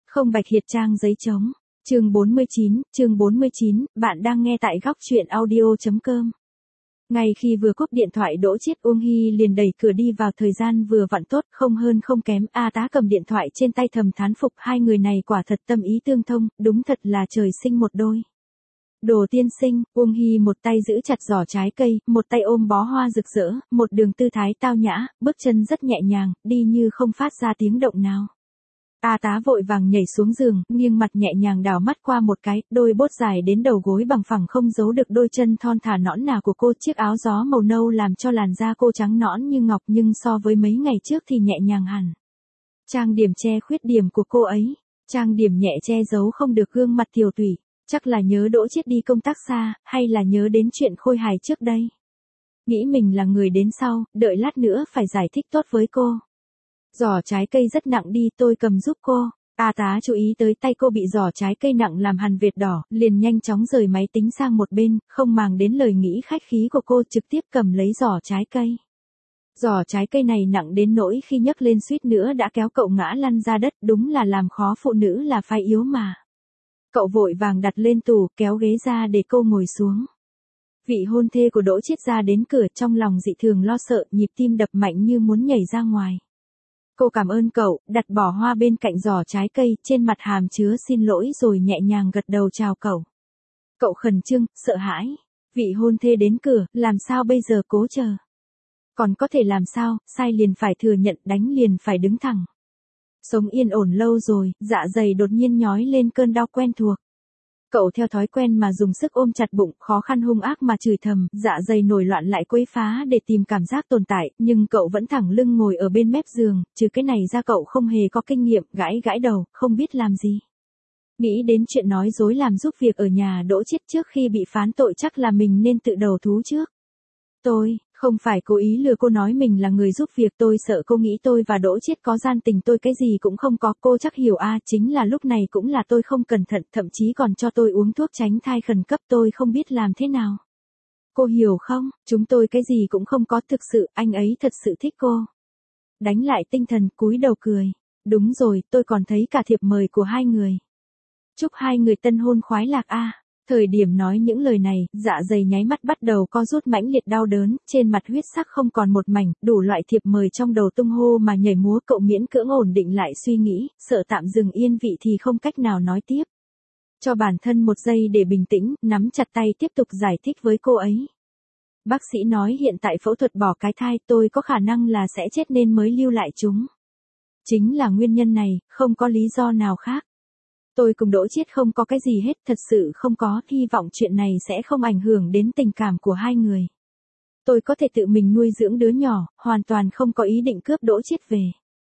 Không bạch hiệt trang giấy trống. Chương 49, bạn đang nghe tại góc truyện audio.com. Ngay khi vừa cúp điện thoại Đỗ Chiết, Uông Hy liền đẩy cửa đi vào, thời gian vừa vặn tốt, không hơn không kém. A Tá cầm điện thoại trên tay thầm thán phục, hai người này quả thật tâm ý tương thông, đúng thật là trời sinh một đôi. Đồ tiên sinh. Uông Hy một tay giữ chặt giỏ trái cây, một tay ôm bó hoa rực rỡ, một đường tư thái tao nhã, bước chân rất nhẹ nhàng, đi như không phát ra tiếng động nào. A Tá vội vàng nhảy xuống giường, nghiêng mặt nhẹ nhàng đảo mắt qua một cái, đôi bốt dài đến đầu gối bằng phẳng không giấu được đôi chân thon thả nõn nà của cô. Chiếc áo gió màu nâu làm cho làn da cô trắng nõn như ngọc, nhưng so với mấy ngày trước thì nhẹ nhàng hẳn. Trang điểm che khuyết điểm của cô ấy, trang điểm nhẹ che giấu không được gương mặt tiều tụy. Chắc là nhớ Đỗ Chiết đi công tác xa, hay là nhớ đến chuyện khôi hài trước đây. Nghĩ mình là người đến sau, đợi lát nữa phải giải thích tốt với cô. Giỏ trái cây rất nặng đi, tôi cầm giúp cô. A Tá chú ý tới tay cô bị giỏ trái cây nặng làm hằn vệt đỏ, liền nhanh chóng rời máy tính sang một bên, không màng đến lời nghĩ khách khí của cô, trực tiếp cầm lấy giỏ trái cây. Giỏ trái cây này nặng đến nỗi khi nhấc lên suýt nữa đã kéo cậu ngã lăn ra đất, đúng là làm khó phụ nữ là phái yếu mà. Cậu vội vàng đặt lên tủ, kéo ghế ra để cô ngồi xuống. Vị hôn thê của Đỗ Chiết ra đến cửa, trong lòng dị thường lo sợ, nhịp tim đập mạnh như muốn nhảy ra ngoài. Cô cảm ơn cậu, đặt bỏ hoa bên cạnh giỏ trái cây, trên mặt hàm chứa xin lỗi rồi nhẹ nhàng gật đầu chào cậu. Cậu khẩn trương, sợ hãi. Vị hôn thê đến cửa, làm sao bây giờ, cố chờ. Còn có thể làm sao, sai liền phải thừa nhận, đánh liền phải đứng thẳng. Sống yên ổn lâu rồi, dạ dày đột nhiên nhói lên cơn đau quen thuộc. Cậu theo thói quen mà dùng sức ôm chặt bụng, khó khăn hung ác mà chửi thầm, dạ dày nổi loạn lại quấy phá để tìm cảm giác tồn tại, nhưng cậu vẫn thẳng lưng ngồi ở bên mép giường, trừ cái này ra cậu không hề có kinh nghiệm, gãi gãi đầu, không biết làm gì. Nghĩ đến chuyện nói dối làm giúp việc ở nhà Đỗ Chiết trước khi bị phán tội, chắc là mình nên tự đầu thú trước. Tôi không phải cố ý lừa cô nói mình là người giúp việc, tôi sợ cô nghĩ tôi và Đỗ Chiết có gian tình, tôi cái gì cũng không có, cô chắc hiểu à, chính là lúc này cũng là tôi không cẩn thận, thậm chí còn cho tôi uống thuốc tránh thai khẩn cấp, tôi không biết làm thế nào. Cô hiểu không, chúng tôi cái gì cũng không có, thực sự, anh ấy thật sự thích cô. Đánh lại tinh thần, cúi đầu cười. Đúng rồi, tôi còn thấy cả thiệp mời của hai người. Chúc hai người tân hôn khoái lạc a. Thời điểm nói những lời này, dạ dày nháy mắt bắt đầu co rút mãnh liệt đau đớn, trên mặt huyết sắc không còn một mảnh, đủ loại thiệp mời trong đầu tung hô mà nhảy múa, cậu miễn cưỡng ổn định lại suy nghĩ, sợ tạm dừng yên vị thì không cách nào nói tiếp. Cho bản thân một giây để bình tĩnh, nắm chặt tay tiếp tục giải thích với cô ấy. Bác sĩ nói hiện tại phẫu thuật bỏ cái thai, tôi có khả năng là sẽ chết nên mới lưu lại chúng. Chính là nguyên nhân này, không có lý do nào khác. Tôi cùng Đỗ Chiết không có cái gì hết, thật sự không có, hy vọng chuyện này sẽ không ảnh hưởng đến tình cảm của hai người. Tôi có thể tự mình nuôi dưỡng đứa nhỏ, hoàn toàn không có ý định cướp Đỗ Chiết về.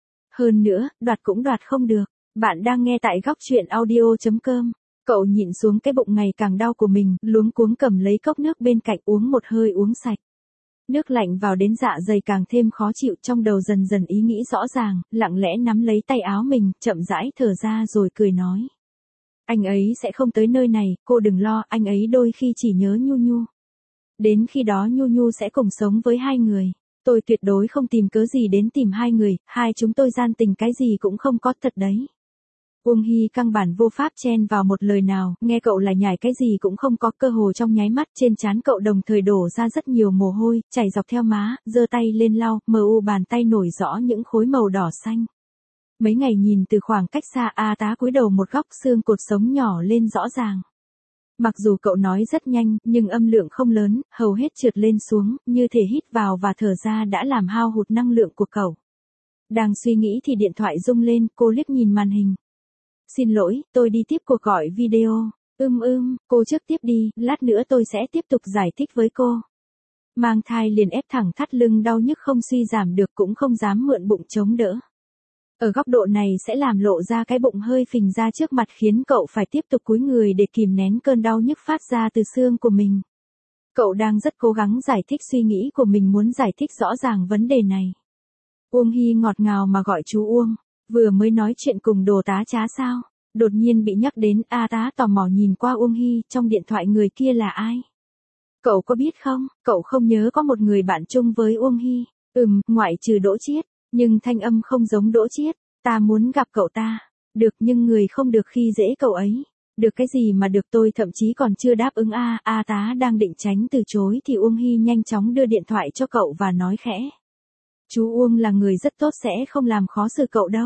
Hơn nữa, đoạt cũng đoạt không được. Bạn đang nghe tại góc truyện audio.com. Cậu nhịn xuống cái bụng ngày càng đau của mình, luống cuống cầm lấy cốc nước bên cạnh uống một hơi uống sạch. Nước lạnh vào đến dạ dày càng thêm khó chịu, trong đầu dần dần ý nghĩ rõ ràng, lặng lẽ nắm lấy tay áo mình, chậm rãi thở ra rồi cười nói. Anh ấy sẽ không tới nơi này, cô đừng lo, anh ấy đôi khi chỉ nhớ Nhu Nhu. Đến khi đó Nhu Nhu sẽ cùng sống với hai người. Tôi tuyệt đối không tìm cớ gì đến tìm hai người, hai chúng tôi gian tình cái gì cũng không có, thật đấy. Uông Hy căn bản vô pháp chen vào một lời nào, nghe cậu lại nhải cái gì cũng không có, cơ hồ trong nháy mắt trên trán cậu đồng thời đổ ra rất nhiều mồ hôi, chảy dọc theo má, giơ tay lên lau, mờ u bàn tay nổi rõ những khối màu đỏ xanh. Mấy ngày nhìn từ khoảng cách xa, A Tá cúi đầu một góc, xương cột sống nhỏ lên rõ ràng. Mặc dù cậu nói rất nhanh, nhưng âm lượng không lớn, hầu hết trượt lên xuống, như thể hít vào và thở ra đã làm hao hụt năng lượng của cậu. Đang suy nghĩ thì điện thoại rung lên, cô liếc nhìn màn hình. Xin lỗi, tôi đi tiếp cuộc gọi video. Cô trước tiếp đi, lát nữa tôi sẽ tiếp tục giải thích với cô. Mang thai liền ép thẳng thắt lưng đau nhức không suy giảm được, cũng không dám mượn bụng chống đỡ. Ở góc độ này sẽ làm lộ ra cái bụng hơi phình ra trước mặt, khiến cậu phải tiếp tục cúi người để kìm nén cơn đau nhức phát ra từ xương của mình. Cậu đang rất cố gắng giải thích suy nghĩ của mình, muốn giải thích rõ ràng vấn đề này. Uông Hy ngọt ngào mà gọi chú Uông. Vừa mới nói chuyện cùng Đồ Tá Trá sao? Đột nhiên bị nhắc đến, A Tá tò mò nhìn qua Uông Hy, trong điện thoại người kia là ai? Cậu có biết không, cậu không nhớ có một người bạn chung với Uông Hy. Ngoại trừ Đỗ Chiết, nhưng thanh âm không giống Đỗ Chiết. Ta muốn gặp cậu ta. Được nhưng người không được khi dễ cậu ấy. Được cái gì mà được, tôi thậm chí còn chưa đáp ứng a. A tá đang định tránh từ chối thì Uông Hy nhanh chóng đưa điện thoại cho cậu và nói khẽ. Chú Uông là người rất tốt, sẽ không làm khó xử cậu đâu.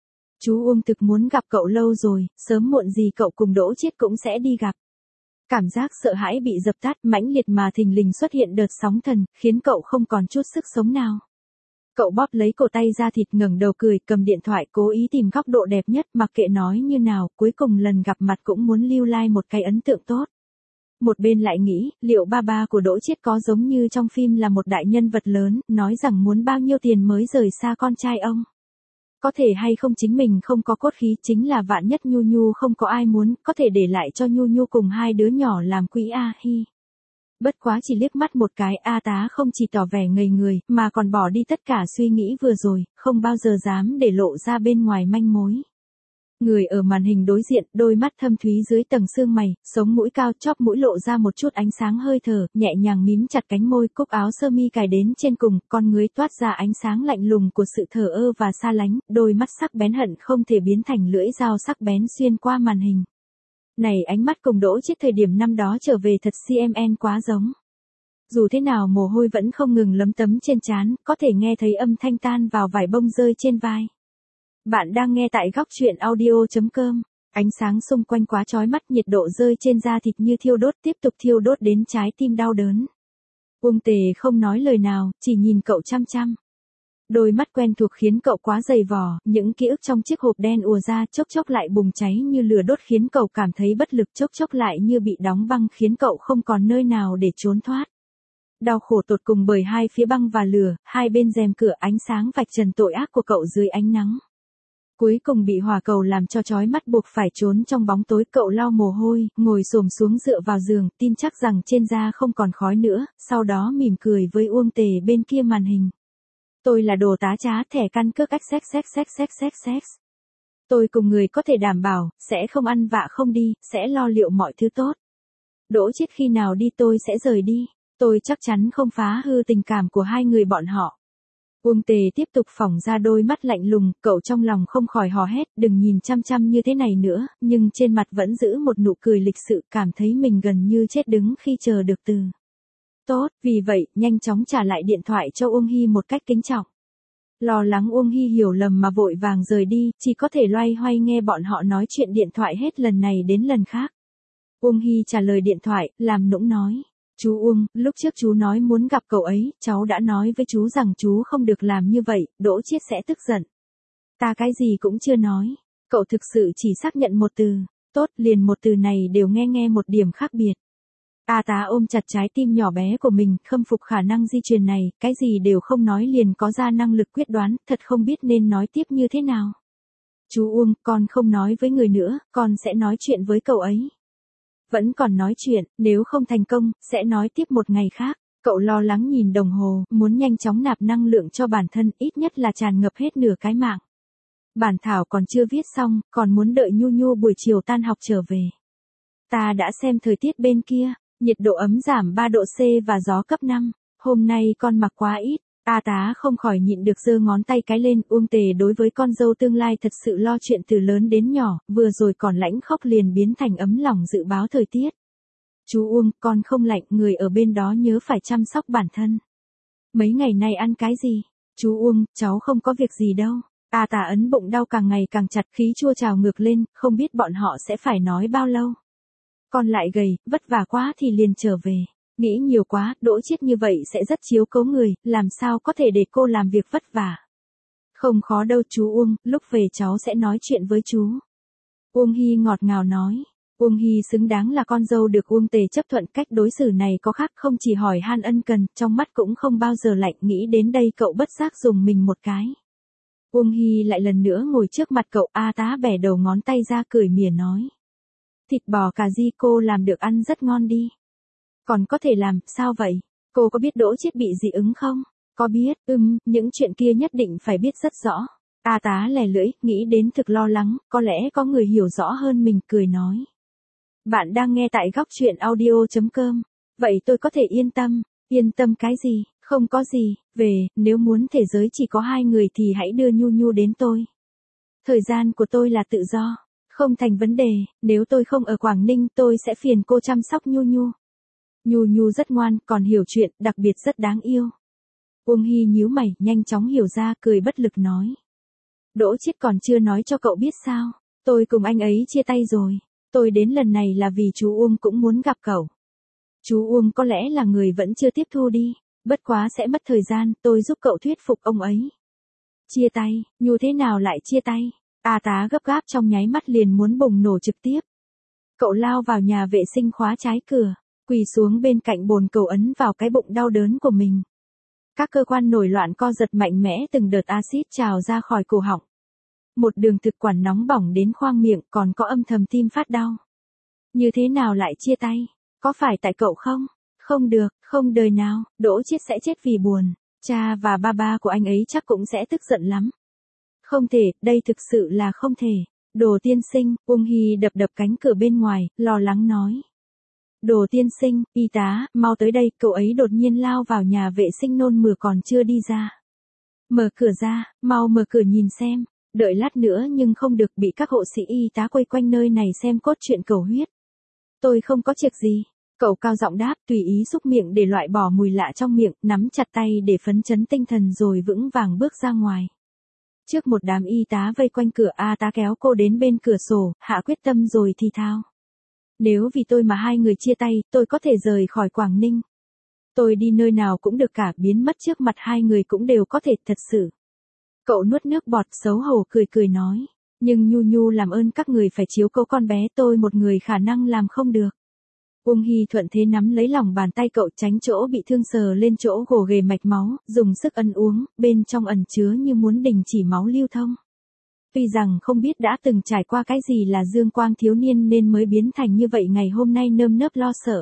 Chú Uông thực muốn gặp cậu lâu rồi, sớm muộn gì cậu cùng Đỗ Chiết cũng sẽ đi gặp. Cảm giác sợ hãi bị dập tắt mãnh liệt mà thình lình xuất hiện đợt sóng thần, khiến cậu không còn chút sức sống nào. Cậu bóp lấy cổ tay ra thịt, ngẩng đầu cười, cầm điện thoại cố ý tìm góc độ đẹp nhất, mặc kệ nói như nào, cuối cùng lần gặp mặt cũng muốn lưu lại một cái ấn tượng tốt. Một bên lại nghĩ, liệu ba của Đỗ Chiết có giống như trong phim là một đại nhân vật lớn, nói rằng muốn bao nhiêu tiền mới rời xa con trai ông. Có thể hay không chính mình không có cốt khí, chính là vạn nhất Nhu Nhu không có ai muốn, có thể để lại cho Nhu Nhu cùng hai đứa nhỏ làm quỹ a hi. Bất quá chỉ liếc mắt một cái, A tá không chỉ tỏ vẻ ngây người, mà còn bỏ đi tất cả suy nghĩ vừa rồi, không bao giờ dám để lộ ra bên ngoài manh mối. Người ở màn hình đối diện, đôi mắt thâm thúy dưới tầng sương mày, sống mũi cao, chóp mũi lộ ra một chút ánh sáng hơi thở, nhẹ nhàng mím chặt cánh môi, cúc áo sơ mi cài đến trên cùng, con ngươi toát ra ánh sáng lạnh lùng của sự thờ ơ và xa lánh, đôi mắt sắc bén hận không thể biến thành lưỡi dao sắc bén xuyên qua màn hình. Này, ánh mắt cùng Đỗ Chiết thời điểm năm đó trở về thật CMN quá giống. Dù thế nào mồ hôi vẫn không ngừng lấm tấm trên trán, có thể nghe thấy âm thanh tan vào vải bông rơi trên vai. Bạn đang nghe tại góc truyện audio.com. Ánh sáng xung quanh quá chói mắt, nhiệt độ rơi trên da thịt như thiêu đốt, tiếp tục thiêu đốt đến trái tim đau đớn. Uông Tề không nói lời nào, chỉ nhìn cậu chăm chăm. Đôi mắt quen thuộc khiến cậu quá dày vò, những ký ức trong chiếc hộp đen ùa ra, chốc chốc lại bùng cháy như lửa đốt khiến cậu cảm thấy bất lực, chốc chốc lại như bị đóng băng khiến cậu không còn nơi nào để trốn thoát. Đau khổ tột cùng bởi hai phía băng và lửa, hai bên rèm cửa, ánh sáng vạch trần tội ác của cậu dưới ánh nắng. Cuối cùng bị hỏa cầu làm cho chói mắt, buộc phải trốn trong bóng tối, cậu lau mồ hôi, ngồi xổm xuống dựa vào giường, tin chắc rằng trên da không còn khói nữa, sau đó mỉm cười với Uông Tề bên kia màn hình. Tôi là đồ tá trá, thẻ căn cước XXXXXXX. Tôi cùng người có thể đảm bảo, sẽ không ăn vạ không đi, sẽ lo liệu mọi thứ tốt. Đỗ Chiết khi nào đi tôi sẽ rời đi, tôi chắc chắn không phá hư tình cảm của hai người bọn họ. Uông Tề tiếp tục phỏng ra đôi mắt lạnh lùng, cậu trong lòng không khỏi hò hét, đừng nhìn chăm chăm như thế này nữa, nhưng trên mặt vẫn giữ một nụ cười lịch sự, cảm thấy mình gần như chết đứng khi chờ được từ. Tốt, vì vậy, nhanh chóng trả lại điện thoại cho Uông Hy một cách kính trọng. Lo lắng Uông Hy hiểu lầm mà vội vàng rời đi, chỉ có thể loay hoay nghe bọn họ nói chuyện điện thoại hết lần này đến lần khác. Uông Hy trả lời điện thoại, làm nũng nói. Chú Uông, lúc trước chú nói muốn gặp cậu ấy, cháu đã nói với chú rằng chú không được làm như vậy, Đỗ Chiết sẽ tức giận. Ta cái gì cũng chưa nói. Cậu thực sự chỉ xác nhận một từ. Tốt, liền một từ này đều nghe một điểm khác biệt. A tá ôm chặt trái tim nhỏ bé của mình, khâm phục khả năng di truyền này, cái gì đều không nói liền có ra năng lực quyết đoán, thật không biết nên nói tiếp như thế nào. Chú Uông, con không nói với người nữa, con sẽ nói chuyện với cậu ấy. Vẫn còn nói chuyện, nếu không thành công, sẽ nói tiếp một ngày khác. Cậu lo lắng nhìn đồng hồ, muốn nhanh chóng nạp năng lượng cho bản thân, ít nhất là tràn ngập hết nửa cái mạng. Bản thảo còn chưa viết xong, còn muốn đợi Nhu Nhu buổi chiều tan học trở về. Ta đã xem thời tiết bên kia, nhiệt độ ấm giảm 3 độ C và gió cấp 5. Hôm nay con mặc quá ít. A tá không khỏi nhịn được giơ ngón tay cái lên. Uông Tề đối với con dâu tương lai thật sự lo chuyện từ lớn đến nhỏ, vừa rồi còn lãnh khốc liền biến thành ấm lòng dự báo thời tiết. Chú Uông, con không lạnh, người ở bên đó nhớ phải chăm sóc bản thân. Mấy ngày nay ăn cái gì? Chú Uông, cháu không có việc gì đâu. A tá ấn bụng đau càng ngày càng chặt, khí chua trào ngược lên, không biết bọn họ sẽ phải nói bao lâu. Con lại gầy, vất vả quá thì liền trở về. Nghĩ nhiều quá, Đỗ Chiết như vậy sẽ rất chiếu cố người, làm sao có thể để cô làm việc vất vả. Không khó đâu chú Uông, lúc về cháu sẽ nói chuyện với chú. Uông Hy ngọt ngào nói. Uông Hy xứng đáng là con dâu được Uông Tề chấp thuận, cách đối xử này có khác, không chỉ hỏi han ân cần, trong mắt cũng không bao giờ lạnh. Nghĩ đến đây cậu bất giác dùng mình một cái. Uông Hy lại lần nữa ngồi trước mặt cậu. A tá bẻ đầu ngón tay ra cười mỉa nói. Thịt bò cà ri cô làm được ăn rất ngon đi. Còn có thể làm, sao vậy? Cô có biết Đỗ Chiết bị dị ứng không? Có biết, những chuyện kia nhất định phải biết rất rõ. A tá lè lưỡi, nghĩ đến thực lo lắng, có lẽ có người hiểu rõ hơn mình, cười nói. Bạn đang nghe tại góc truyện audio.com. Vậy tôi có thể yên tâm cái gì, không có gì, nếu muốn thế giới chỉ có hai người thì hãy đưa Nhu Nhu đến tôi. Thời gian của tôi là tự do. Không thành vấn đề, nếu tôi không ở Quảng Ninh tôi sẽ phiền cô chăm sóc Nhu Nhu. Nhu Nhu rất ngoan, còn hiểu chuyện, đặc biệt rất đáng yêu. Uông Hy nhíu mày, nhanh chóng hiểu ra, cười bất lực nói. Đỗ Chiết còn chưa nói cho cậu biết sao, tôi cùng anh ấy chia tay rồi. Tôi đến lần này là vì chú Uông cũng muốn gặp cậu. Chú Uông có lẽ là người vẫn chưa tiếp thu đi, bất quá sẽ mất thời gian, tôi giúp cậu thuyết phục ông ấy. Chia tay, Nhu thế nào lại chia tay? A Tá gấp gáp trong nháy mắt liền muốn bùng nổ trực tiếp. Cậu lao vào nhà vệ sinh khóa trái cửa, quỳ xuống bên cạnh bồn cầu ấn vào cái bụng đau đớn của mình. Các cơ quan nổi loạn co giật mạnh mẽ, từng đợt axit trào ra khỏi cổ họng. Một đường thực quản nóng bỏng đến khoang miệng, còn có âm thầm tim phát đau. Như thế nào lại chia tay? Có phải tại cậu không? Không được, không đời nào, Đỗ Chiết sẽ chết vì buồn. Cha và ba của anh ấy chắc cũng sẽ tức giận lắm. Không thể, đây thực sự là không thể. Đồ tiên sinh, Uông Hy đập đập cánh cửa bên ngoài, lo lắng nói. Đồ tiên sinh, y tá, mau tới đây, cậu ấy đột nhiên lao vào nhà vệ sinh nôn mửa còn chưa đi ra. Mở cửa ra, mau mở cửa nhìn xem, đợi lát nữa nhưng không được, bị các hộ sĩ y tá quay quanh nơi này xem cốt truyện cầu huyết. Tôi không có việc gì. Cậu cao giọng đáp, tùy ý xúc miệng để loại bỏ mùi lạ trong miệng, nắm chặt tay để phấn chấn tinh thần rồi vững vàng bước ra ngoài. Trước một đám y tá vây quanh cửa, A Tá kéo cô đến bên cửa sổ, hạ quyết tâm rồi thì thào. Nếu vì tôi mà hai người chia tay, tôi có thể rời khỏi Quảng Ninh. Tôi đi nơi nào cũng được cả, biến mất trước mặt hai người cũng đều có thể, thật sự. Cậu nuốt nước bọt, xấu hổ cười cười nói. Nhưng Nhu Nhu làm ơn các người phải chiếu cố con bé, tôi một người khả năng làm không được. Uông Hy thuận thế nắm lấy lòng bàn tay cậu, tránh chỗ bị thương sờ lên chỗ gồ ghề mạch máu, dùng sức ấn uống, bên trong ẩn chứa như muốn đình chỉ máu lưu thông. Tuy rằng không biết đã từng trải qua cái gì là dương quang thiếu niên nên mới biến thành như vậy, ngày hôm nay nơm nớp lo sợ.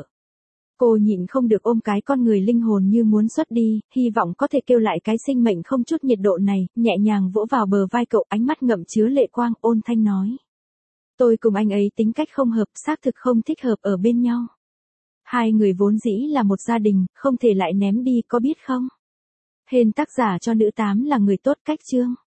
Cô nhịn không được ôm cái con người linh hồn như muốn xuất đi, hy vọng có thể kêu lại cái sinh mệnh không chút nhiệt độ này, nhẹ nhàng vỗ vào bờ vai cậu, ánh mắt ngậm chứa lệ quang, ôn thanh nói. Tôi cùng anh ấy tính cách không hợp, xác thực không thích hợp ở bên nhau. Hai người vốn dĩ là một gia đình, không thể lại ném đi, có biết không? Hên tác giả cho nữ 8 là người tốt, cách chương.